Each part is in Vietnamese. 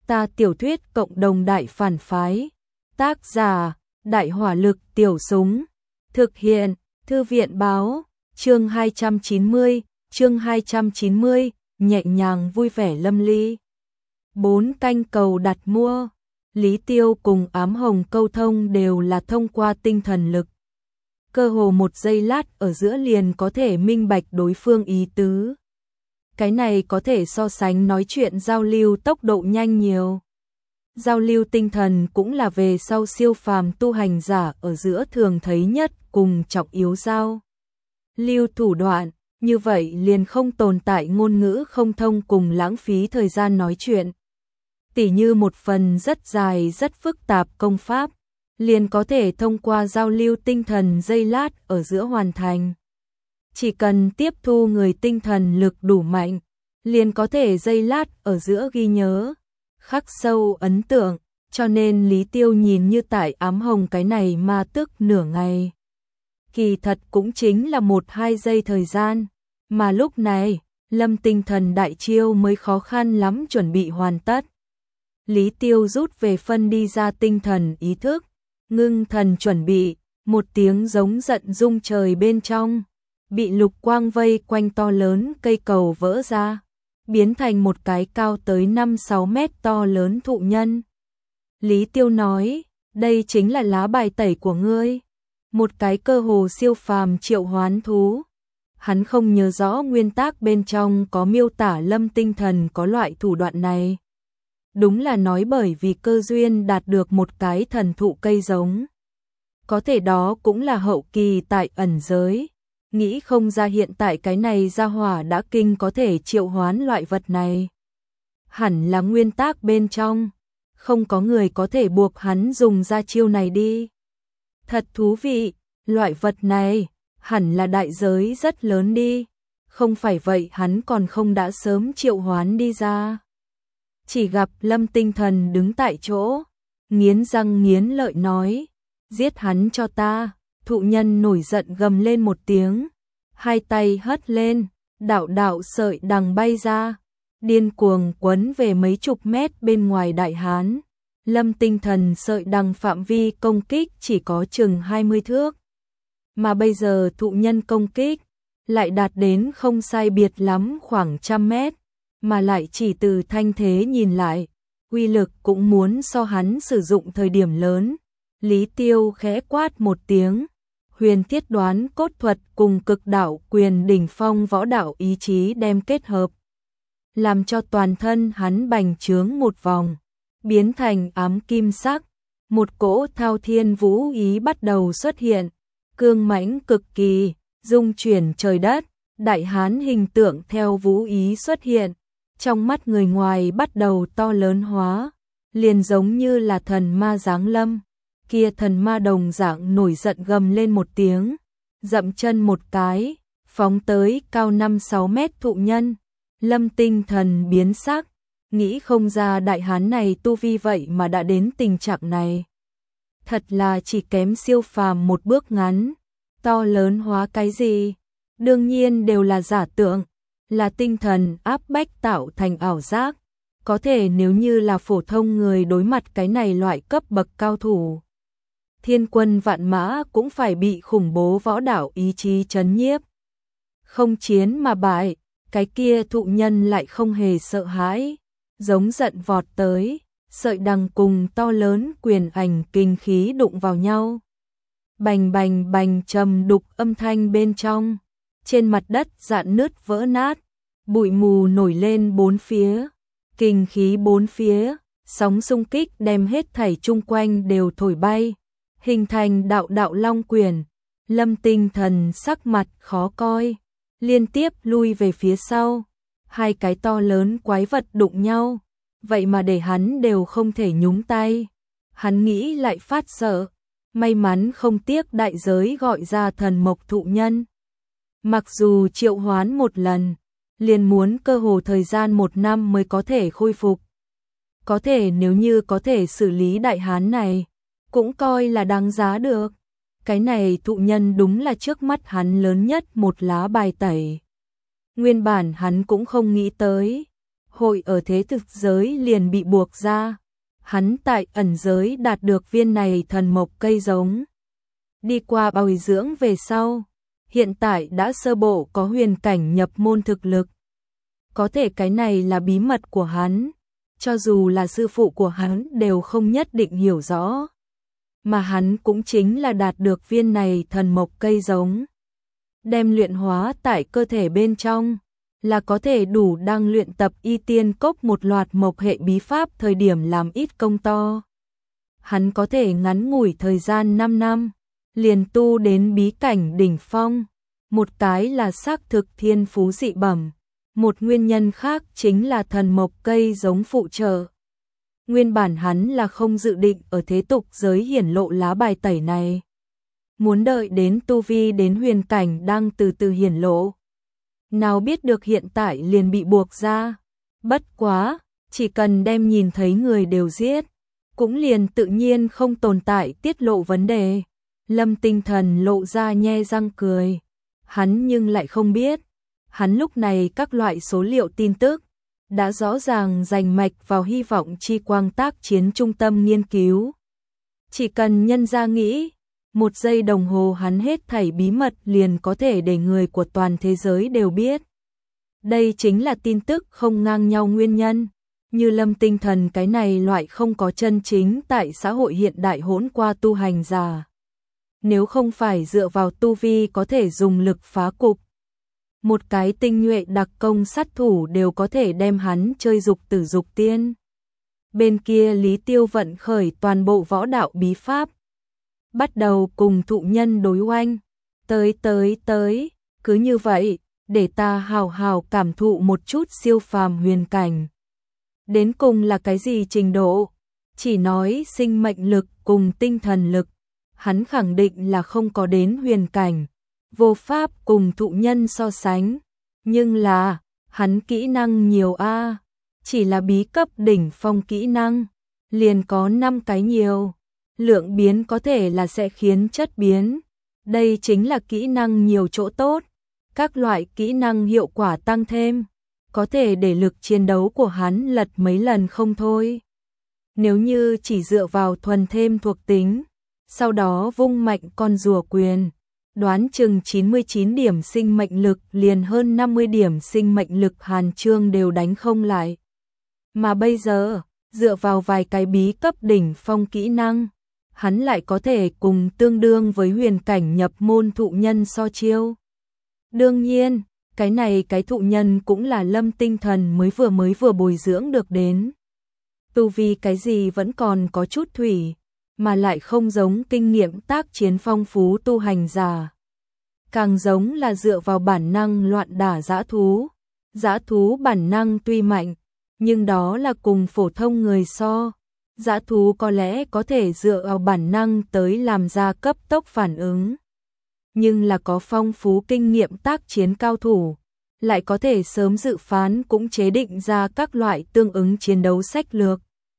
Ta tiểu thuyết cộng đồng đại phản phái. Tác giả: Đại hỏa lực tiểu súng. Thực hiện: Thư viện báo. Chương 290, nhẹ nhàng vui vẻ lâm ly. 4 canh cầu đặt mua. Lý Tiêu cùng Ám Hồng câu thông đều là thông qua tinh thần lực. Cơ hồ một giây lát ở giữa liền có thể minh bạch đối phương ý tứ. Cái này có thể so sánh nói chuyện giao lưu tốc độ nhanh nhiều. Giao lưu tinh thần cũng là về sau siêu phàm tu hành giả ở giữa thường thấy nhất cùng trọng yếu giao lưu thủ đoạn, như vậy liền không tồn tại ngôn ngữ không thông cùng lãng phí thời gian nói chuyện. Tỉ như một phần rất dài rất phức tạp công pháp, liền có thể thông qua giao lưu tinh thần giây lát ở giữa hoàn thành. Chỉ cần tiếp thu người tinh thần lực đủ mạnh, liền có thể giây lát ở giữa ghi nhớ, khắc sâu ấn tượng, cho nên Lý Tiêu nhìn như tại Ám Hồng cái này mà tức nửa ngày. Kỳ thật cũng chính là 1-2 giây thời gian, mà lúc này, Lâm tinh thần đại chiêu mới khó khăn lắm chuẩn bị hoàn tất. Lý Tiêu rút về phân đi ra tinh thần ý thức, ngưng thần chuẩn bị, một tiếng giống giận rung trời bên trong, bị lục quang vây quanh to lớn cây cầu vỡ ra, biến thành một cái cao tới 5-6 mét to lớn thụ nhân. Lý Tiêu nói, đây chính là lá bài tẩy của ngươi, một cái cơ hồ siêu phàm triệu hoán thú. Hắn không nhớ rõ nguyên tắc bên trong có miêu tả Lâm tinh thần có loại thủ đoạn này. Đúng là nói bởi vì cơ duyên đạt được một cái thần thụ cây giống. Có thể đó cũng là hậu kỳ tại ẩn giới. Nghĩ không ra hiện tại cái này gia hỏa đã kinh có thể triệu hoán loại vật này. Hẳn là nguyên tắc bên trong. Không có người có thể buộc hắn dùng ra chiêu này đi. Thật thú vị, loại vật này, hẳn là đại giới rất lớn đi. Không phải vậy hắn còn không đã sớm triệu hoán đi ra. Chỉ gặp Lâm tinh thần đứng tại chỗ, nghiến răng nghiến lợi nói, giết hắn cho ta. Thụ nhân nổi giận gầm lên một tiếng, hai tay hất lên, đạo đạo sợi đằng bay ra, điên cuồng quấn về mấy chục mét bên ngoài đại hán. Lâm tinh thần sợi đằng phạm vi công kích chỉ có chừng 20 thước. Mà bây giờ thụ nhân công kích lại đạt đến không sai biệt lắm khoảng 100 mét, mà lại chỉ từ thanh thế nhìn lại, uy lực cũng muốn so hắn sử dụng thời điểm lớn. Lý Tiêu khẽ quát một tiếng, huyền thiết đoán cốt thuật cùng cực đạo quyền đỉnh phong võ đạo ý chí đem kết hợp, làm cho toàn thân hắn bành trướng một vòng, biến thành ám kim sắc. Một cỗ thao thiên vũ ý bắt đầu xuất hiện, cương mãnh cực kỳ, dung chuyển trời đất. Đại hán hình tượng theo vũ ý xuất hiện, trong mắt người ngoài bắt đầu to lớn hóa, liền giống như là thần ma giáng lâm. Kia thần ma đồng dạng nổi giận gầm lên một tiếng, dậm chân một cái, phóng tới cao 5-6 mét thụ nhân. Lâm tinh thần biến sắc, nghĩ không ra đại hán này tu vi vậy mà đã đến tình trạng này. Thật là chỉ kém siêu phàm một bước ngắn, to lớn hóa cái gì? Đương nhiên đều là giả tượng, là tinh thần áp bách tạo thành ảo giác. Có thể nếu như là phổ thông người đối mặt cái này loại cấp bậc cao thủ, thiên quân vạn mã cũng phải bị khủng bố võ đạo ý chí chấn nhiếp. Không chiến mà bại, cái kia thụ nhân lại không hề sợ hãi, giống giận vọt tới, sợi đằng cùng to lớn quyền ảnh kinh khí đụng vào nhau. Bành bành bành trầm đục âm thanh bên trong, trên mặt đất rạn nứt vỡ nát, bụi mù nổi lên bốn phía, kinh khí bốn phía, sóng xung kích đem hết thảy chung quanh đều thổi bay, hình thành đạo đạo long quyền. Lâm tinh thần sắc mặt khó coi, liên tiếp lui về phía sau, hai cái to lớn quái vật đụng nhau, vậy mà để hắn đều không thể nhúng tay. Hắn nghĩ lại phát sợ, may mắn không tiếc đại giới gọi ra thần mộc thụ nhân. Mặc dù triệu hoán một lần, liền muốn cơ hồ thời gian 1 năm mới có thể khôi phục. Có thể nếu như có thể xử lý đại hán này, cũng coi là đáng giá được. Cái này thụ nhân đúng là trước mắt hắn lớn nhất một lá bài tẩy. Nguyên bản hắn cũng không nghĩ tới, hội ở thế thực giới liền bị buộc ra. Hắn tại ẩn giới đạt được viên này thần mộc cây giống. Đi qua bồi dưỡng về sau, hiện tại đã sơ bộ có huyền cảnh nhập môn thực lực. Có thể cái này là bí mật của hắn, cho dù là sư phụ của hắn đều không nhất định hiểu rõ. Mà hắn cũng chính là đạt được viên này thần mộc cây giống. Đem luyện hóa tại cơ thể bên trong, là có thể đủ đang luyện tập y tiên cốc một loạt mộc hệ bí pháp thời điểm làm ít công to. Hắn có thể ngắn ngủi thời gian 5 năm, liền tu đến bí cảnh đỉnh phong. Một cái là xác thực thiên phú dị bẩm, một nguyên nhân khác chính là thần mộc cây giống phụ trợ. Nguyên bản hắn là không dự định ở thế tục giới hiển lộ lá bài tẩy này. Muốn đợi đến tu vi đến huyền cảnh đang từ từ hiển lộ. Nào biết được hiện tại liền bị buộc ra. Bất quá, chỉ cần đem nhìn thấy người đều giết, cũng liền tự nhiên không tồn tại tiết lộ vấn đề. Lâm Tinh Thần lộ ra nhe răng cười. Hắn nhưng lại không biết. Hắn lúc này các loại số liệu tin tức đã rõ ràng rành mạch vào hy vọng chi quang tác chiến trung tâm nghiên cứu. Chỉ cần nhân ra nghĩ, 1 giây đồng hồ hắn hết thảy bí mật liền có thể để người của toàn thế giới đều biết. Đây chính là tin tức không ngang nhau nguyên nhân. Như Lâm Tinh Thần cái này loại không có chân chính tại xã hội hiện đại hỗn qua tu hành giả. Nếu không phải dựa vào tu vi có thể dùng lực phá cục, một cái tinh nhuệ đặc công sát thủ đều có thể đem hắn chơi dục tử dục tiên. Bên kia Lý Tiêu vận khởi toàn bộ võ đạo bí pháp, bắt đầu cùng thụ nhân đối oanh. Tới, cứ như vậy, để ta hào hào cảm thụ một chút siêu phàm huyền cảnh. Đến cùng là cái gì trình độ? Chỉ nói sinh mệnh lực cùng tinh thần lực, hắn khẳng định là không có đến huyền cảnh, vô pháp cùng thụ nhân so sánh. Nhưng là, hắn kỹ năng nhiều a, chỉ là bí cấp đỉnh phong kỹ năng, liền có 5 cái nhiều. Lượng biến có thể là sẽ khiến chất biến. Đây chính là kỹ năng nhiều chỗ tốt. Các loại kỹ năng hiệu quả tăng thêm, có thể để lực chiến đấu của hắn lật mấy lần không thôi. Nếu như chỉ dựa vào thuần thêm thuộc tính, sau đó vung mạnh con rùa quyền, đoán chừng 99 điểm sinh mệnh lực liền hơn 50 điểm sinh mệnh lực Hàn Chương đều đánh không lại. Mà bây giờ, dựa vào vài cái bí cấp đỉnh phong kỹ năng, hắn lại có thể cùng tương đương với huyền cảnh nhập môn thụ nhân so chiêu. Đương nhiên, cái thụ nhân cũng là Lâm Tinh Thần mới vừa bồi dưỡng được đến. Tu vi cái gì vẫn còn có chút thủy, mà lại không giống kinh nghiệm tác chiến phong phú tu hành giả. Càng giống là dựa vào bản năng loạn đả dã thú. Dã thú bản năng tuy mạnh, nhưng đó là cùng phổ thông người so. Dã thú có lẽ có thể dựa vào bản năng tới làm ra cấp tốc phản ứng. Nhưng là có phong phú kinh nghiệm tác chiến cao thủ, lại có thể sớm dự phán cũng chế định ra các loại tương ứng chiến đấu sách lược.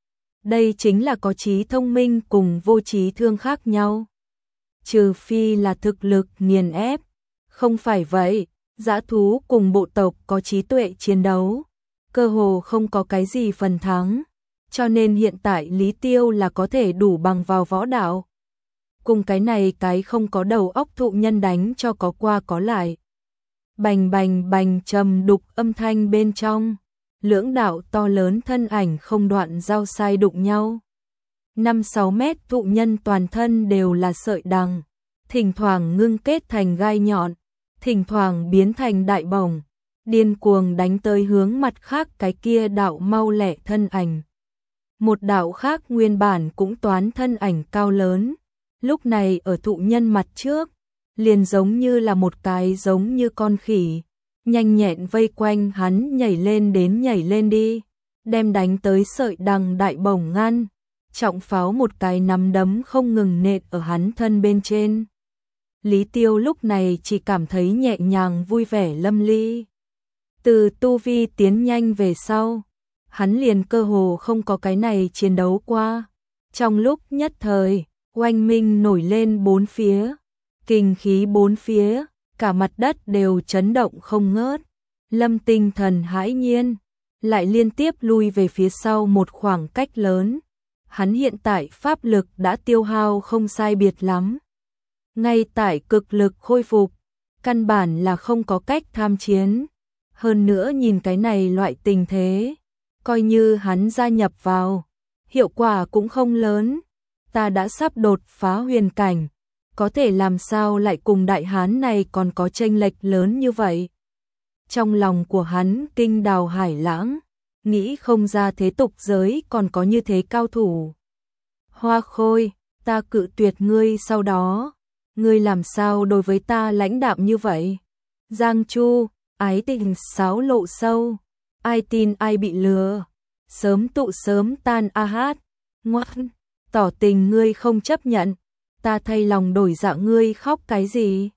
Đây chính là có trí thông minh cùng vô trí thương khác nhau. Trừ phi là thực lực nghiền ép. Không phải vậy, dã thú cùng bộ tộc có trí tuệ chiến đấu, cơ hồ không có cái gì phần thắng. Cho nên hiện tại Lý Tiêu là có thể đủ bằng vào võ đạo. Cùng cái này cái không có đầu óc thụ nhân đánh cho có qua có lại. Bành bành bành trầm đục âm thanh bên trong. Lưỡng đạo to lớn thân ảnh không đoạn giao sai đụng nhau. 5-6 mét thụ nhân toàn thân đều là sợi đằng. Thỉnh thoảng ngưng kết thành gai nhọn. Thỉnh thoảng biến thành đại bổng. Điên cuồng đánh tới hướng mặt khác cái kia đạo mau lẹ thân ảnh. Một đạo khác nguyên bản cũng toán thân ảnh cao lớn. Lúc này ở thụ nhân mặt trước, liền giống như là một cái giống như con khỉ, nhanh nhẹn vây quanh hắn nhảy lên đi, đem đánh tới sợi đằng đại bổng ngăn, trọng pháo một cái nắm đấm không ngừng nện ở hắn thân bên trên. Lý Tiêu lúc này chỉ cảm thấy nhẹ nhàng vui vẻ lâm ly. Từ tu vi tiến nhanh về sau, hắn liền cơ hồ không có cái này chiến đấu qua. Trong lúc nhất thời, oanh minh nổi lên bốn phía, kinh khí bốn phía, cả mặt đất đều chấn động không ngớt. Lâm Tinh Thần hãi nhiên, lại liên tiếp lui về phía sau một khoảng cách lớn. Hắn hiện tại pháp lực đã tiêu hao không sai biệt lắm. Ngay tại cực lực khôi phục, căn bản là không có cách tham chiến. Hơn nữa nhìn cái này loại tình thế, coi như hắn gia nhập vào, hiệu quả cũng không lớn. Ta đã sắp đột phá huyền cảnh, có thể làm sao lại cùng đại hán này còn có chênh lệch lớn như vậy. Trong lòng của hắn kinh đào hải lãng, nghĩ không ra thế tục giới còn có như thế cao thủ. Hoa Khôi, ta cự tuyệt ngươi sau đó, ngươi làm sao đối với ta lãnh đạm như vậy? Giang Chu, ái tình xáo lộ sâu, ai tin ai bị lừa, sớm tụ sớm tan a hát, ngoan, tỏ tình ngươi không chấp nhận, ta thay lòng đổi dạ ngươi khóc cái gì?